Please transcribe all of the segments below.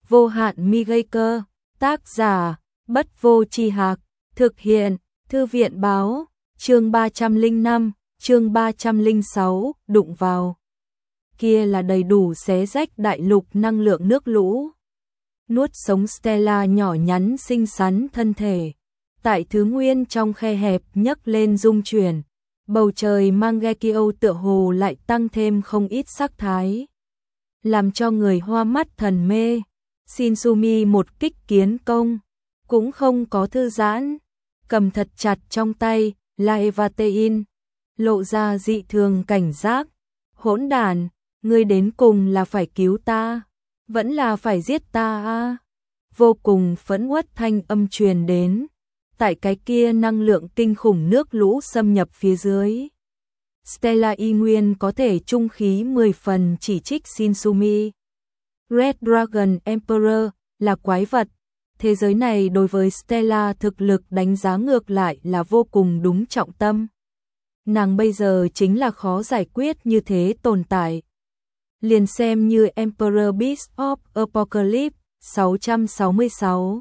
Vô hạn mi gây cơ, tác giả, Bất Vô Tri Hạc, thực hiện, Thư viện Báo, chương 305, chương 306, đụng vào. Kia là đầy đủ xé rách đại lục năng lượng nước lũ. Nuốt sống Stella nhỏ nhắn xinh xắn thân thể. Tại thứ nguyên trong khe hẹp nhấc lên rung chuyển. Bầu trời Mangekyo tựa hồ lại tăng thêm không ít sắc thái. Làm cho người hoa mắt thần mê. Shinsumi một kích kiến công. Cũng không có thư giãn. Cầm thật chặt trong tay, Laevatein. Lộ ra dị thường cảnh giác. Hỗn đản, ngươi đến cùng là phải cứu ta. Vẫn là phải giết ta à? Vô cùng phẫn uất thanh âm truyền đến. Tại cái kia năng lượng kinh khủng nước lũ xâm nhập phía dưới. Stella y nguyên có thể trung khí 10 phần chỉ trích Shinsumi. Red Dragon Emperor là quái vật. Thế giới này đối với Stella thực lực đánh giá ngược lại là vô cùng đúng trọng tâm. Nàng bây giờ chính là khó giải quyết như thế tồn tại. Liền xem như Emperor Beast of Apocalypse 666.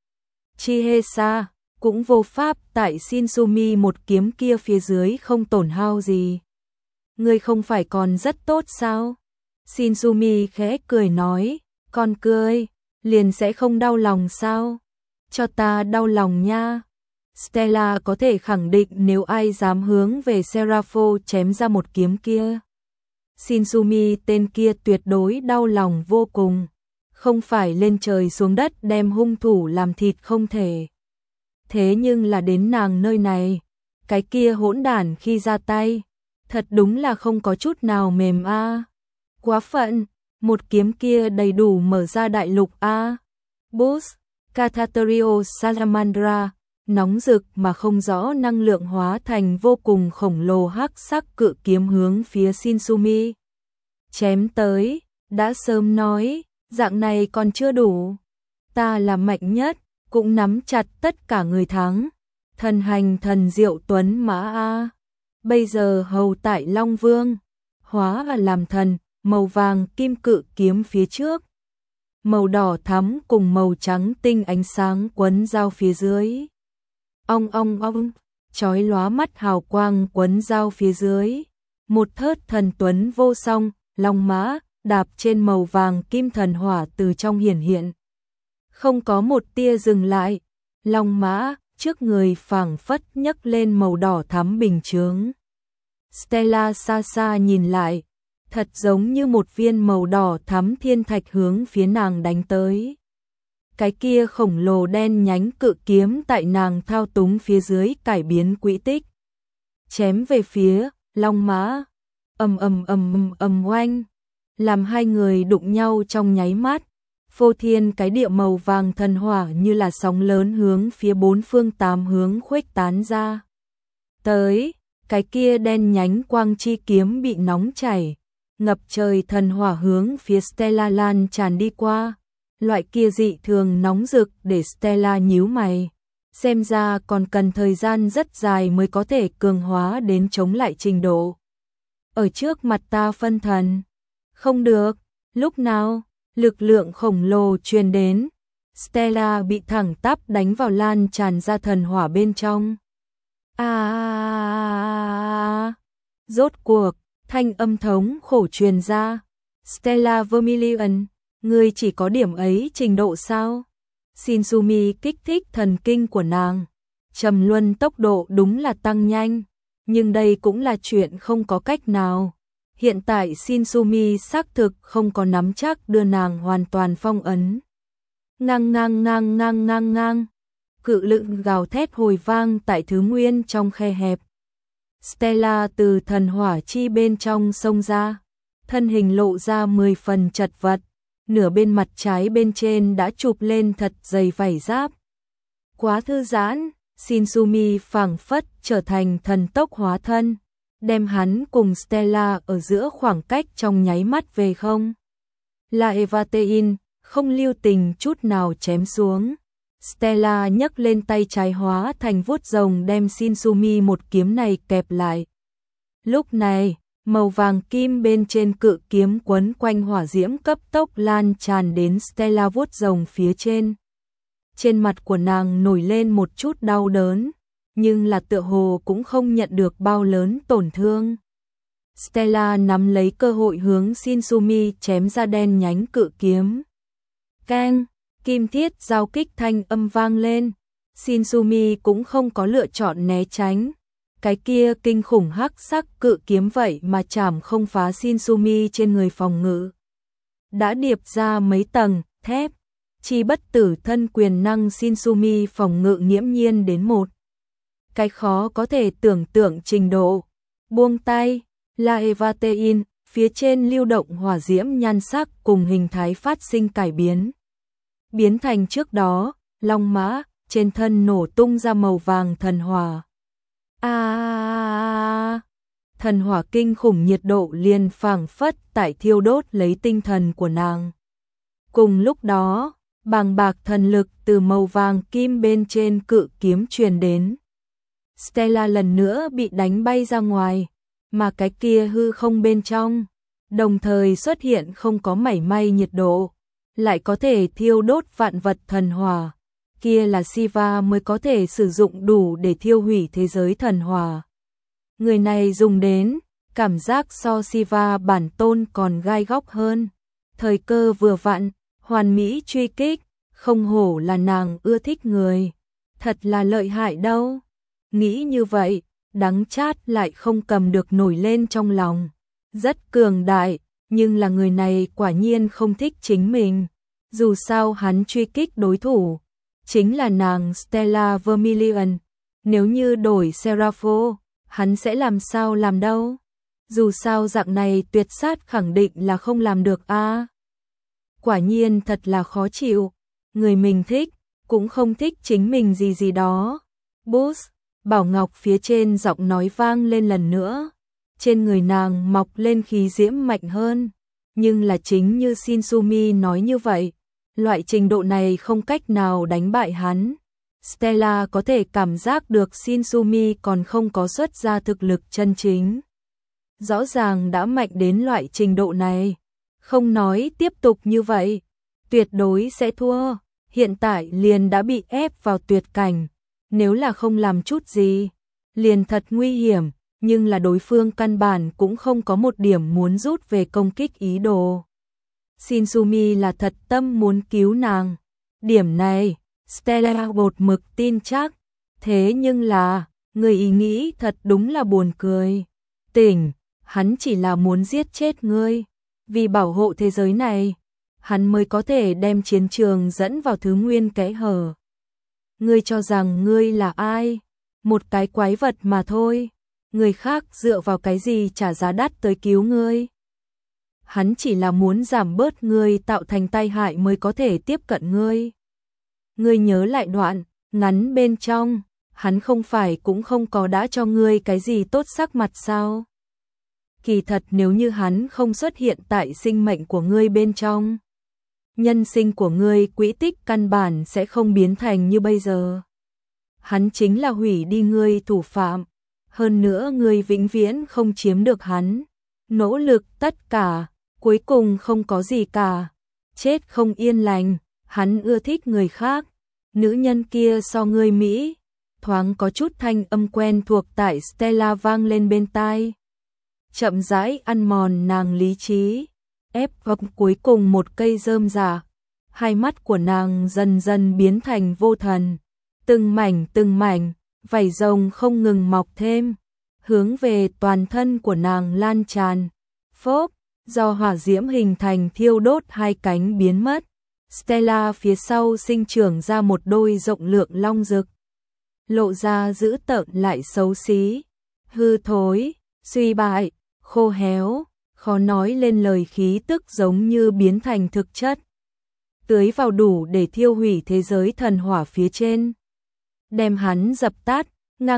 Chihesa cũng vô pháp tại Shinsumi một kiếm kia phía dưới không tổn hao gì. Ngươi không phải còn rất tốt sao? Shinsumi khẽ cười nói, con cười, liền sẽ không đau lòng sao? Cho ta đau lòng nha. Stella có thể khẳng định nếu ai dám hướng về Serapho chém ra một kiếm kia. Shinsumi tên kia tuyệt đối đau lòng vô cùng. Không phải lên trời xuống đất đem hung thủ làm thịt không thể. Thế nhưng là đến nàng nơi này, cái kia hỗn đản khi ra tay, thật đúng là không có chút nào mềm a. Quá phận, một kiếm kia đầy đủ mở ra đại lục a. Boss, Cathaterio Salamandra, nóng rực mà không rõ năng lượng hóa thành vô cùng khổng lồ hắc sắc cự kiếm hướng phía Shinsumi. Chém tới, đã sớm nói, dạng này còn chưa đủ. Ta là mạnh nhất, cũng nắm chặt tất cả người thắng. Thần hành thần diệu tuấn mã a. Bây giờ hầu tại Long Vương, hóa và làm thần, màu vàng kim cự kiếm phía trước. Màu đỏ thắm cùng màu trắng tinh ánh sáng quấn giao phía dưới. Ong ong ong, chói lóa mắt hào quang quấn giao phía dưới. Một thớt thần tuấn vô song, long mã, đạp trên màu vàng kim thần hỏa từ trong hiển hiện. Không có một tia dừng lại, long mã, trước người phảng phất nhấc lên màu đỏ thắm bình chướng. Stella xa xa nhìn lại, thật giống như một viên màu đỏ thắm thiên thạch hướng phía nàng đánh tới. Cái kia khổng lồ đen nhánh cự kiếm tại nàng thao túng phía dưới cải biến quỹ tích. Chém về phía long mã, oanh, làm hai người đụng nhau trong nháy mắt. Phô thiên cái địa màu vàng thần hỏa như là sóng lớn hướng phía bốn phương tám hướng khuếch tán ra. Tới, cái kia đen nhánh quang chi kiếm bị nóng chảy, ngập trời thần hỏa hướng phía Stella lan tràn đi qua. Loại kia dị thường nóng rực để Stella nhíu mày. Xem ra còn cần thời gian rất dài mới có thể cường hóa đến chống lại trình độ. Ở trước mặt ta phân thần. Không được, lúc nào, lực lượng khổng lồ truyền đến. Stella bị thẳng tắp đánh vào lan tràn ra thần hỏa bên trong. Rốt cuộc, thanh âm thống khổ truyền ra. Stella Vermilion, ngươi chỉ có điểm ấy trình độ sao? Shinsumi kích thích thần kinh của nàng. Trầm luân tốc độ đúng là tăng nhanh, nhưng đây cũng là chuyện không có cách nào. Hiện tại Shinsumi xác thực không có nắm chắc đưa nàng hoàn toàn phong ấn. Ngang. Cự lượng gào thét hồi vang tại thứ nguyên trong khe hẹp. Stella từ thần hỏa chi bên trong xông ra, thân hình lộ ra 10 phần chật vật, nửa bên mặt trái bên trên đã chụp lên thật dày vảy giáp. Quá thư giãn, Shinsumi phảng phất trở thành thần tốc hóa thân, đem hắn cùng Stella ở giữa khoảng cách trong nháy mắt về không. Laevatein không lưu tình chút nào chém xuống. Stella nhấc lên tay trái hóa thành vuốt rồng đem Shinsumi một kiếm này kẹp lại. Lúc này, Màu vàng kim bên trên cự kiếm quấn quanh hỏa diễm cấp tốc lan tràn đến Stella vuốt rồng phía trên. Trên mặt của nàng nổi lên một chút đau đớn, nhưng là tựa hồ cũng không nhận được bao lớn tổn thương. Stella nắm lấy cơ hội hướng Shinsumi chém ra đen nhánh cự kiếm. Keng, kim thiết giao kích thanh âm vang lên. Shinsumi cũng không có lựa chọn né tránh. Cái kia kinh khủng hắc sắc cự kiếm vậy mà chảm không phá Shinsumi trên người phòng ngự. Đã điệp ra mấy tầng thép, chi bất tử thân quyền năng Shinsumi phòng ngự nghiễm nhiên đến một cái khó có thể tưởng tượng trình độ. Buông tay, La Evatein, phía trên lưu động hỏa diễm nhan sắc cùng hình thái phát sinh cải biến. Biến thành trước đó, long mã, trên thân nổ tung ra màu vàng thần hỏa. Thần hỏa kinh khủng nhiệt độ liền phảng phất tại thiêu đốt lấy tinh thần của nàng. Cùng lúc đó, bàng bạc thần lực từ màu vàng kim bên trên cự kiếm truyền đến. Stella lần nữa bị đánh bay ra ngoài, mà cái kia hư không bên trong, đồng thời xuất hiện không có mảy may nhiệt độ, lại có thể thiêu đốt vạn vật thần hỏa. Kia là Siva mới có thể sử dụng đủ để thiêu hủy thế giới thần hỏa. Người này dùng đến, cảm giác so Siva bản tôn còn gai góc hơn. Thời cơ vừa vặn, hoàn mỹ truy kích, không hổ là nàng ưa thích người. Thật là lợi hại đâu. Nghĩ như vậy, đắng chát lại không cầm được nổi lên trong lòng. Rất cường đại, nhưng là người này quả nhiên không thích chính mình. Dù sao hắn truy kích đối thủ chính là nàng Stella Vermilion. Nếu như đổi Serapho, hắn sẽ làm sao làm đâu? Dù sao dạng này tuyệt sát khẳng định là không làm được a. Quả nhiên thật là khó chịu. Người mình thích, cũng không thích chính mình gì gì đó. Boost, Bảo Ngọc phía trên giọng nói vang lên lần nữa. Trên người nàng mọc lên khí diễm mạnh hơn. Nhưng là chính như Shinsumi nói như vậy, loại trình độ này không cách nào đánh bại hắn. Stella có thể cảm giác được Shinsumi còn không có xuất ra thực lực chân chính. Rõ ràng đã mạnh đến loại trình độ này. Không nói tiếp tục như vậy, tuyệt đối sẽ thua. Hiện tại liền đã bị ép vào tuyệt cảnh. Nếu là không làm chút gì, liền thật nguy hiểm. Nhưng là đối phương căn bản cũng không có một điểm muốn rút về công kích ý đồ. Shinsumi là thật tâm muốn cứu nàng. Điểm này, Stella bột mực tin chắc. Thế nhưng là, người ý nghĩ thật đúng là buồn cười. Tỉnh, hắn chỉ là muốn giết chết ngươi. Vì bảo hộ thế giới này, hắn mới có thể đem chiến trường dẫn vào thứ nguyên kẽ hở. Ngươi cho rằng ngươi là ai? Một cái quái vật mà thôi. Người khác dựa vào cái gì trả giá đắt tới cứu ngươi? Hắn chỉ là muốn giảm bớt ngươi tạo thành tai hại mới có thể tiếp cận ngươi. Ngươi nhớ lại đoạn ngắn bên trong, hắn không phải cũng không có đã cho ngươi cái gì tốt sắc mặt sao? Kỳ thật nếu như hắn không xuất hiện tại sinh mệnh của ngươi bên trong, nhân sinh của ngươi quỹ tích căn bản sẽ không biến thành như bây giờ. Hắn chính là hủy đi ngươi thủ phạm. Hơn nữa ngươi vĩnh viễn không chiếm được hắn. Nỗ lực tất cả, cuối cùng không có gì cả. Chết không yên lành, hắn ưa thích người khác. Nữ nhân kia so ngươi Mỹ. Thoáng có chút thanh âm quen thuộc tại Stella vang lên bên tai. Chậm rãi ăn mòn nàng lý trí. Ép gập cuối cùng một cây rơm rạ. Hai mắt của nàng dần dần biến thành vô thần. Từng mảnh, vảy rồng không ngừng mọc thêm, hướng về toàn thân của nàng lan tràn. Phốp, do hỏa diễm hình thành thiêu đốt hai cánh biến mất. Stella phía sau sinh trưởng ra một đôi rộng lượng long rực. Lộ ra dữ tợn lại xấu xí, hư thối, suy bại, khô héo, khó nói lên lời khí tức giống như biến thành thực chất. Tưới vào đủ để thiêu hủy thế giới thần hỏa phía trên. Đem hắn dập tắt,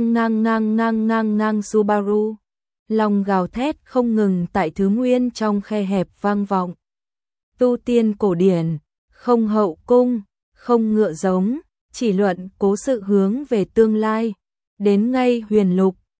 ngang Subaru. Lòng gào thét không ngừng tại thứ nguyên trong khe hẹp vang vọng. Tu tiên cổ điển, không hậu cung, không ngựa giống, chỉ luận cố sự hướng về tương lai. Đến ngay huyền lục,